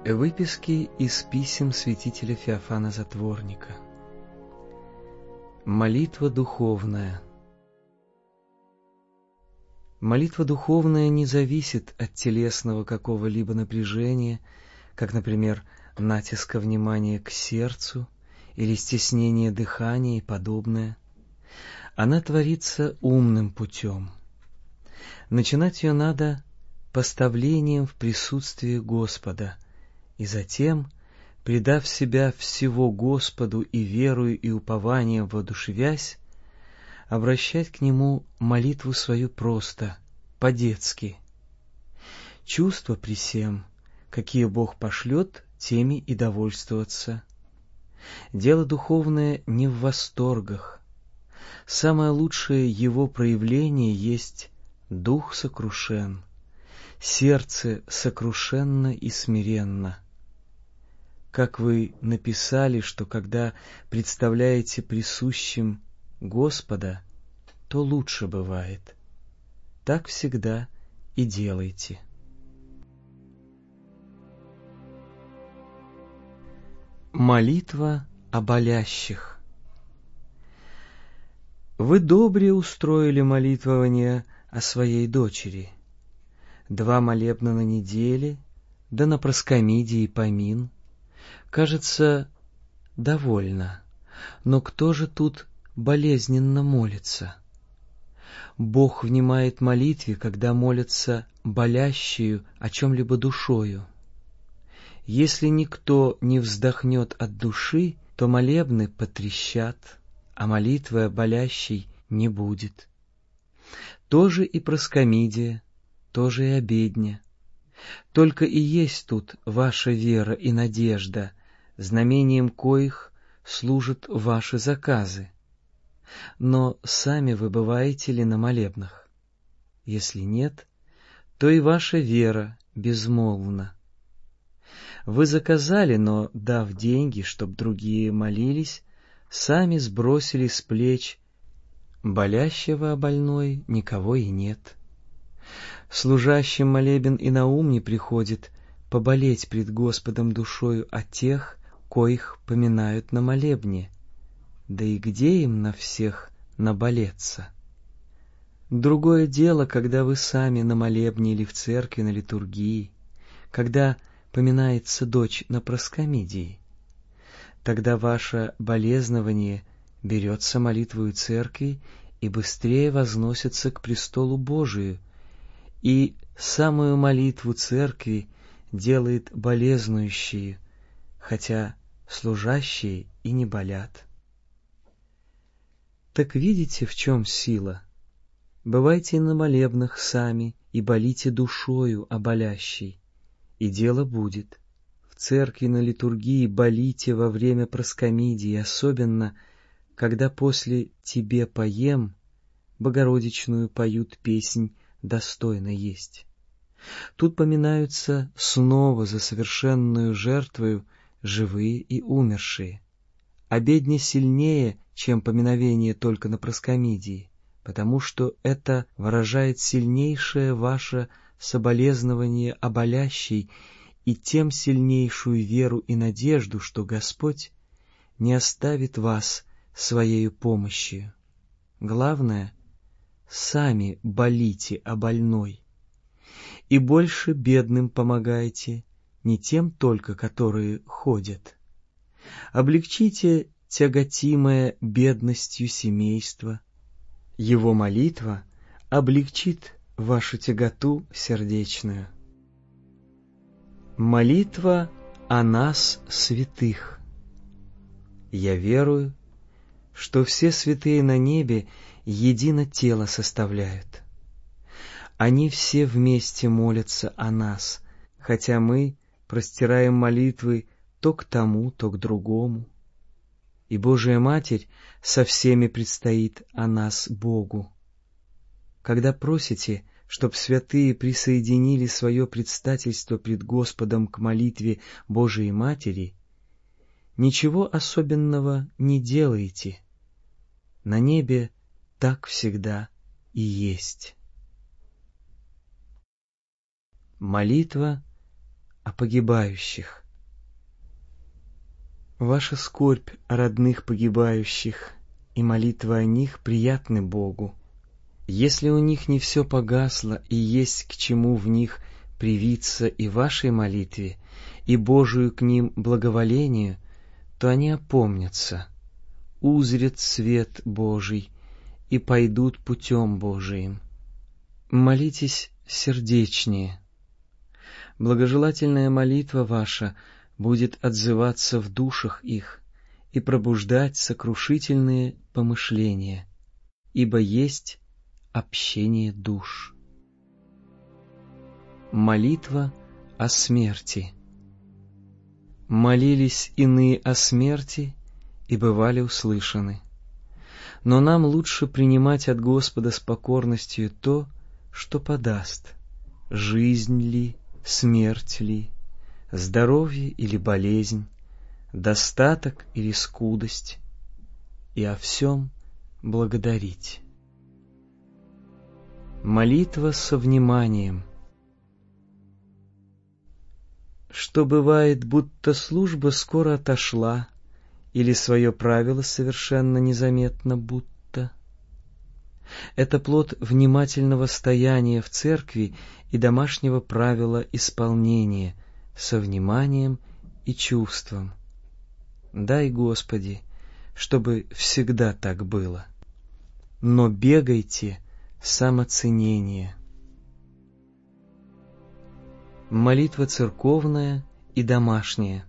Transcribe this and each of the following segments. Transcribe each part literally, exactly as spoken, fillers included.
Выписки из писем святителя Феофана Затворника. Молитва духовная. Молитва духовная не зависит от телесного какого-либо напряжения, как, например, натиска внимания к сердцу или стеснения дыхания и подобное. Она творится умным путем. Начинать ее надо поставлением в присутствие Господа, и затем, предав себя всего Господу и верою и упованием воодушевясь, обращать к Нему молитву свою просто, по-детски. Чувства при сем, какие Бог пошлет, теми и довольствоваться. Дело духовное не в восторгах. Самое лучшее его проявление есть дух сокрушен, сердце сокрушенно и смиренно. Как вы написали, что когда представляете присущим Господа, то лучше бывает. Так всегда и делайте. Молитва о болящих. Вы добре устроили молитвование о своей дочери. Два молебна на неделе, да на проскомидии помин. Кажется, довольно, но кто же тут болезненно молится? Бог внимает молитве, когда молятся болящую о чем-либо душою. Если никто не вздохнет от души, то молебны потрещат, а молитвы о болящей не будет. Тоже и проскомидия, тоже и обедня. Только и есть тут ваша вера и надежда, знамением коих служат ваши заказы. Но сами вы бываете ли на молебнах? Если нет, то и ваша вера безмолвна. Вы заказали, но, дав деньги, чтоб другие молились, сами сбросили с плеч болящего о больной никого и нет. Служащим молебен и на ум не приходит поболеть пред Господом душою о тех, коих поминают на молебне, да и где им на всех наболеться? Другое дело, когда вы сами на молебне или в церкви на литургии, когда поминается дочь на проскомидии. Тогда ваше болезнование берется молитвою церкви и быстрее возносится к престолу Божию, и самую молитву церкви делает болезнующие, хотя служащие и не болят. Так видите, в чем сила? Бывайте на молебнах сами и болите душою о болящей, и дело будет. В церкви на литургии болите во время проскомидии, особенно, когда после «Тебе поем» Богородичную поют песнь «Достойно есть». Тут поминаются снова за совершенную жертвою живые и умершие. Обедня сильнее, чем поминовение только на проскомидии, потому что это выражает сильнейшее ваше соболезнование о болящей и тем сильнейшую веру и надежду, что Господь не оставит вас своею помощью. Главное, сами болите о больной, и больше бедным помогайте, не тем только, которые ходят. Облегчите тяготимое бедностью семейство. Его молитва облегчит вашу тяготу сердечную. Молитва о нас, святых. Я верую, что все святые на небе едино тело составляют. Они все вместе молятся о нас, хотя мы простираем молитвы то к тому, то к другому. И Божия Матерь со всеми предстоит о нас Богу. Когда просите, чтоб святые присоединили свое предстательство пред Господом к молитве Божией Матери, ничего особенного не делайте. На небе так всегда и есть. Молитва о погибающих. Ваша скорбь о родных погибающих и молитва о них приятны Богу. Если у них не все погасло и есть к чему в них привиться и вашей молитве, и Божию к ним благоволению, то они опомнятся, узрят свет Божий и пойдут путем Божиим. Молитесь сердечнее. Благожелательная молитва ваша будет отзываться в душах их и пробуждать сокрушительные помышления, ибо есть общение душ. Молитва о смерти. Молились иные о смерти и бывали услышаны. Но нам лучше принимать от Господа с покорностью то, что подаст, жизнь ли, смерть ли, здоровье или болезнь, достаток или скудость, и о всем благодарить. Молитва со вниманием. Что бывает, будто служба скоро отошла, или свое правило совершенно незаметно будто. Это плод внимательного стояния в церкви и домашнего правила исполнения со вниманием и чувством. Дай, Господи, чтобы всегда так было. Но бегайте самоценение. Молитва церковная и домашняя.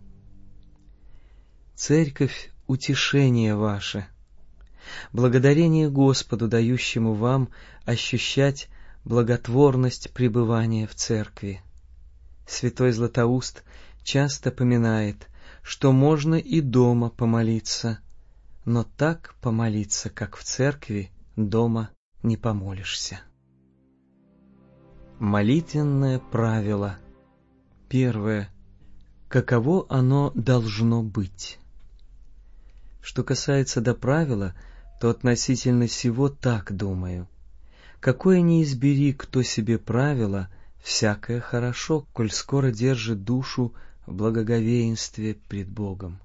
Церковь — утешение ваше, благодарение Господу, дающему вам ощущать благотворность пребывания в церкви. Святой Златоуст часто поминает, что можно и дома помолиться, но так помолиться, как в церкви, дома не помолишься. Молитвенное правило. Первое. Каково оно должно быть? Что касается до правила, то относительно сего так думаю. Какое ни избери, кто себе правило, всякое хорошо, коль скоро держит душу в благоговействе пред Богом.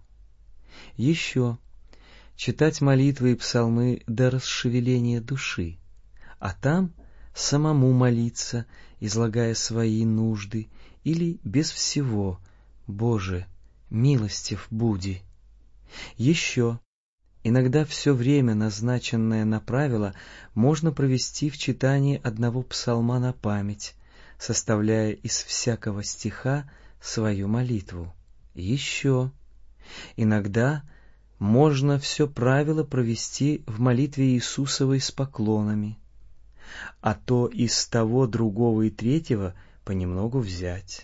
Еще читать молитвы и псалмы до расшевеления души, а там самому молиться, излагая свои нужды, или без всего: «Боже, милостив буди». Еще иногда все время, назначенное на правило, можно провести в читании одного псалма на память, составляя из всякого стиха свою молитву. Еще иногда можно все правило провести в молитве Иисусовой с поклонами, а то из того, другого и третьего понемногу взять.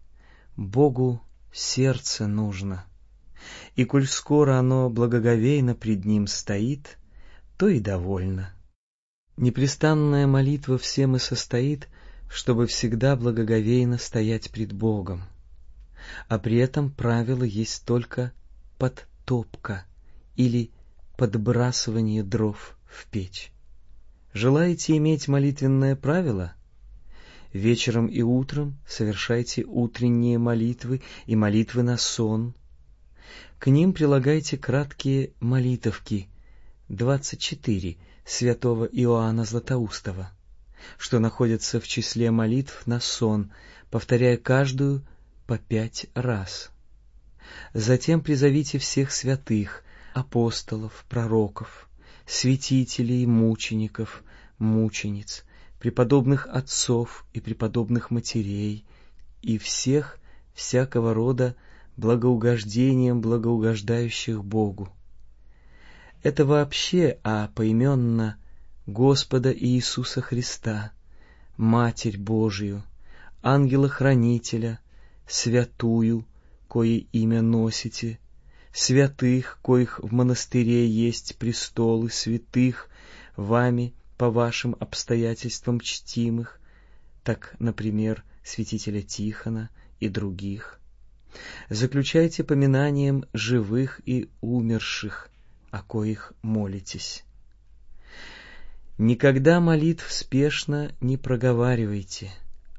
Богу сердце нужно, и коль скоро оно благоговейно пред Ним стоит, то и довольно. Непрестанная молитва всем и состоит, чтобы всегда благоговейно стоять пред Богом, а при этом правило есть только подтопка или подбрасывание дров в печь. Желаете иметь молитвенное правило? Вечером и утром совершайте утренние молитвы и молитвы на сон. К ним прилагайте краткие молитовки, двадцать четыре святого Иоанна Златоустова, что находятся в числе молитв на сон, повторяя каждую по пять раз. Затем призовите всех святых, апостолов, пророков, святителей, мучеников, мучениц, преподобных отцов и преподобных матерей, и всех всякого рода благоугождением благоугождающих Богу. Это вообще, а поименно Господа Иисуса Христа, Матерь Божию, Ангела-Хранителя, святую, кое имя носите, святых, коих в монастыре есть престолы святых, вами по вашим обстоятельствам чтимых, так, например, святителя Тихона и других. Заключайте поминанием живых и умерших, о коих молитесь. Никогда молитв спешно не проговаривайте,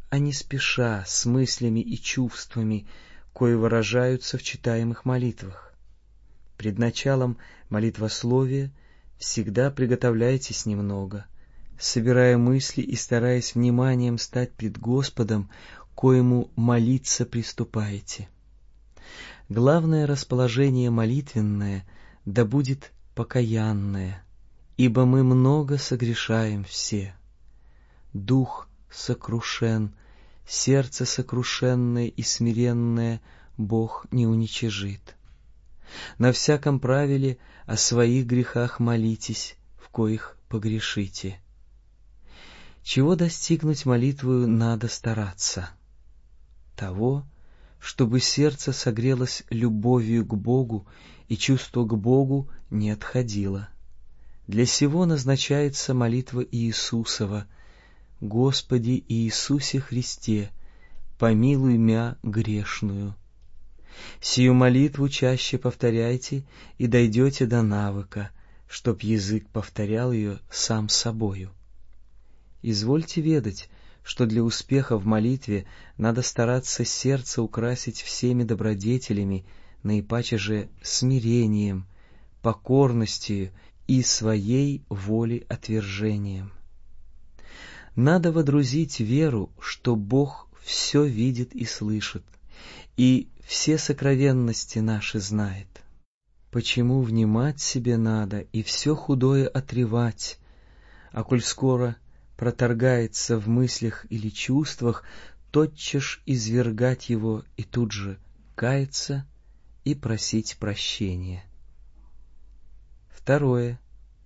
а не спеша, с мыслями и чувствами, кои выражаются в читаемых молитвах. Пред началом молитвословия всегда приготовляйтесь немного, собирая мысли и стараясь вниманием стать пред Господом, коему молиться приступаете. Главное расположение молитвенное да будет покаянное, ибо мы много согрешаем все. Дух сокрушен, сердце сокрушенное и смиренное Бог не уничижит. На всяком правиле о своих грехах молитесь, в коих погрешите. Чего достигнуть молитвою надо стараться? Того, чтобы сердце согрелось любовью к Богу и чувство к Богу не отходило. Для сего назначается молитва Иисусова: «Господи Иисусе Христе, помилуй мя грешную». Сию молитву чаще повторяйте, и дойдете до навыка, чтоб язык повторял ее сам собою. Извольте ведать, что для успеха в молитве надо стараться сердце украсить всеми добродетелями, наипаче же смирением, покорностью и своей волей отвержением. Надо водрузить веру, что Бог все видит и слышит, и все сокровенности наши знает. Почему внимать себе надо и все худое отревать, а коль скоро проторгается в мыслях или чувствах, тотчас извергать его и тут же каяться и просить прощения. Второе.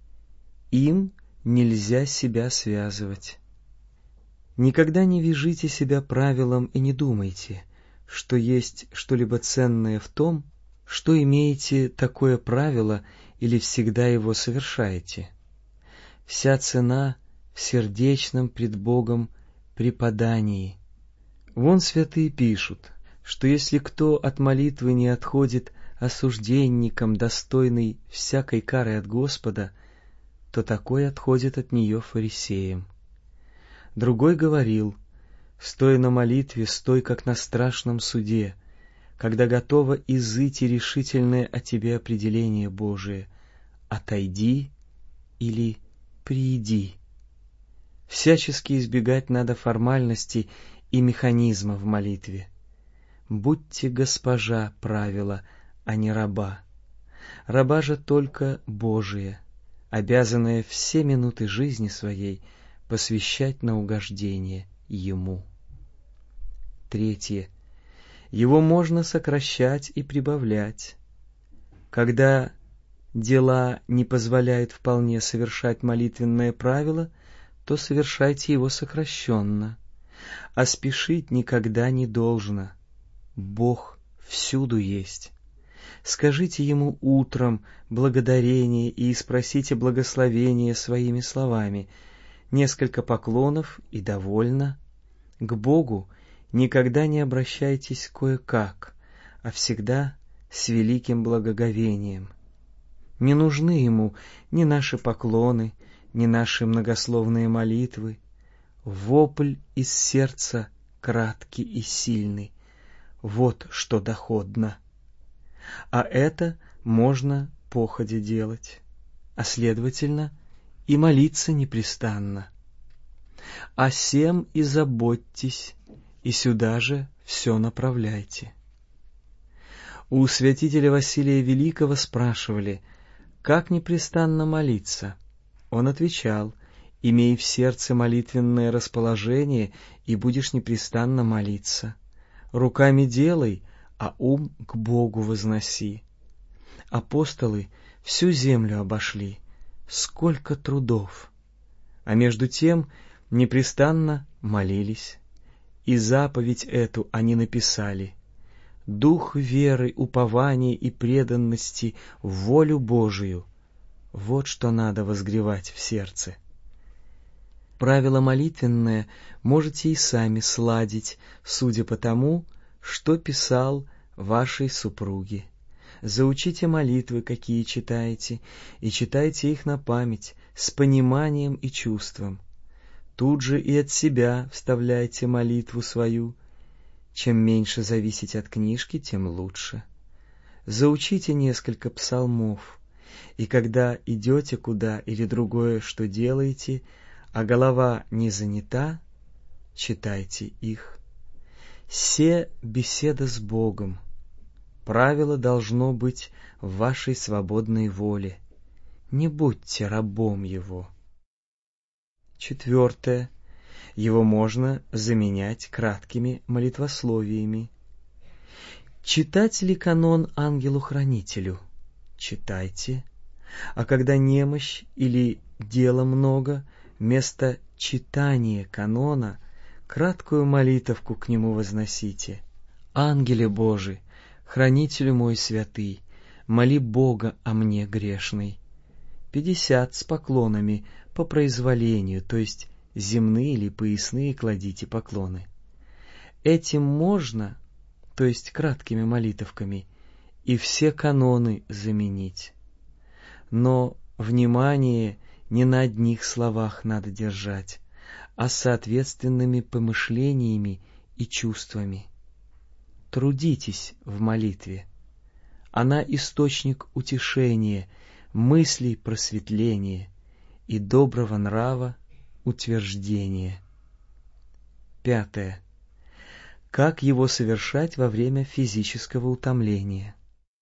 Им нельзя себя связывать. Никогда не вяжите себя правилом и не думайте, что есть что-либо ценное в том, что имеете такое правило или всегда его совершаете. Вся цена в сердечном пред Богом преподании. Вон святые пишут, что если кто от молитвы не отходит осужденником, достойный всякой кары от Господа, то такой отходит от нее фарисеям. Другой говорил: «Стой на молитве, стой, как на страшном суде, когда готово изыти решительное о тебе определение Божие: отойди или прииди». Всячески избегать надо формальностей и механизма в молитве. Будьте госпожа правила, а не раба. Раба же только Божия, обязанная все минуты жизни своей посвящать на угождение Ему. Третье. Его можно сокращать и прибавлять. Когда дела не позволяют вполне совершать молитвенное правило, то совершайте его сокращенно, а спешить никогда не должно. Бог всюду есть. Скажите Ему утром благодарение и спросите благословение своими словами. Несколько поклонов и довольно. К Богу никогда не обращайтесь кое-как, а всегда с великим благоговением. Не нужны Ему ни наши поклоны, ни наши многословные молитвы. Вопль из сердца краткий и сильный. Вот что доходно. А это можно походя делать, а следовательно и молиться непрестанно. О сем и заботьтесь, и сюда же все направляйте. У святителя Василия Великого спрашивали, как непрестанно молиться. Он отвечал: имей в сердце молитвенное расположение, и будешь непрестанно молиться. Руками делай, а ум к Богу возноси. Апостолы всю землю обошли, сколько трудов, а между тем непрестанно молились. И заповедь эту они написали: дух веры, упования и преданности в волю Божию. Вот что надо возгревать в сердце. Правило молитвенное можете и сами сладить, судя по тому, что писал вашей супруге. Заучите молитвы, какие читаете, и читайте их на память, с пониманием и чувством. Тут же и от себя вставляйте молитву свою. Чем меньше зависеть от книжки, тем лучше. Заучите несколько псалмов, и когда идете куда или другое, что делаете, а голова не занята, читайте их. Се беседа с Богом. Правило должно быть в вашей свободной воле. Не будьте рабом его. Четвертое. Его можно заменять краткими молитвословиями. Читать ли канон ангелу-хранителю? Читайте. А когда немощь или дела много, вместо читания канона краткую молитовку к нему возносите. Ангеле Божий, хранителю мой святый, моли Бога о мне грешный. Пятьдесят с поклонами по произволению, то есть земные или поясные кладите поклоны. Этим можно, то есть краткими молитовками, и все каноны заменить. Но внимание не на одних словах надо держать, а соответственными помышлениями и чувствами. Трудитесь в молитве. Она источник утешения, мыслей просветления и доброго нрава утверждения. Пятое. Как его совершать во время физического утомления?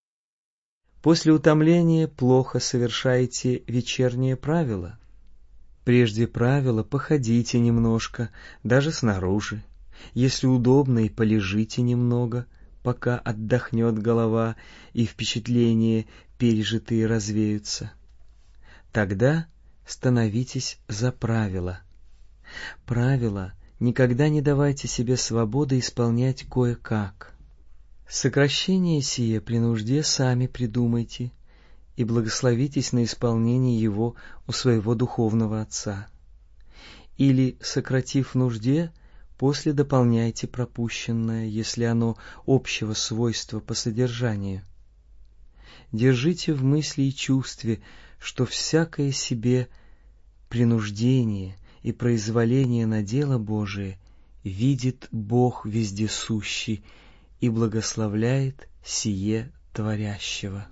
После утомления плохо совершаете вечернее правило. Прежде правила походите немножко, даже снаружи. Если удобно, и полежите немного, пока отдохнет голова и впечатления пережитые развеются. Тогда становитесь за правила. Правила никогда не давайте себе свободы исполнять кое-как. Сокращение сие при нужде сами придумайте и благословитесь на исполнение его у своего духовного отца. Или, сократив в нужде, после дополняйте пропущенное, если оно общего свойства по содержанию. Держите в мысли и чувстве, что всякое себе принуждение и произволение на дело Божие видит Бог вездесущий и благословляет сие творящего.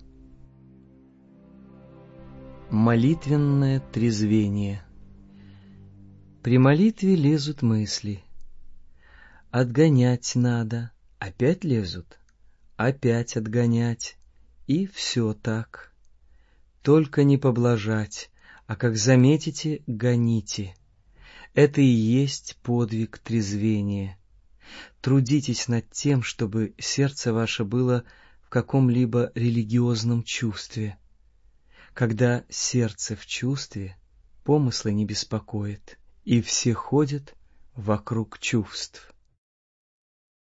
Молитвенное трезвение. При молитве лезут мысли. Отгонять надо, опять лезут, опять отгонять, и все так. Только не поблажать, а как заметите, гоните. Это и есть подвиг трезвения. Трудитесь над тем, чтобы сердце ваше было в каком-либо религиозном чувстве. Когда сердце в чувстве, помыслы не беспокоит, и все ходят вокруг чувств.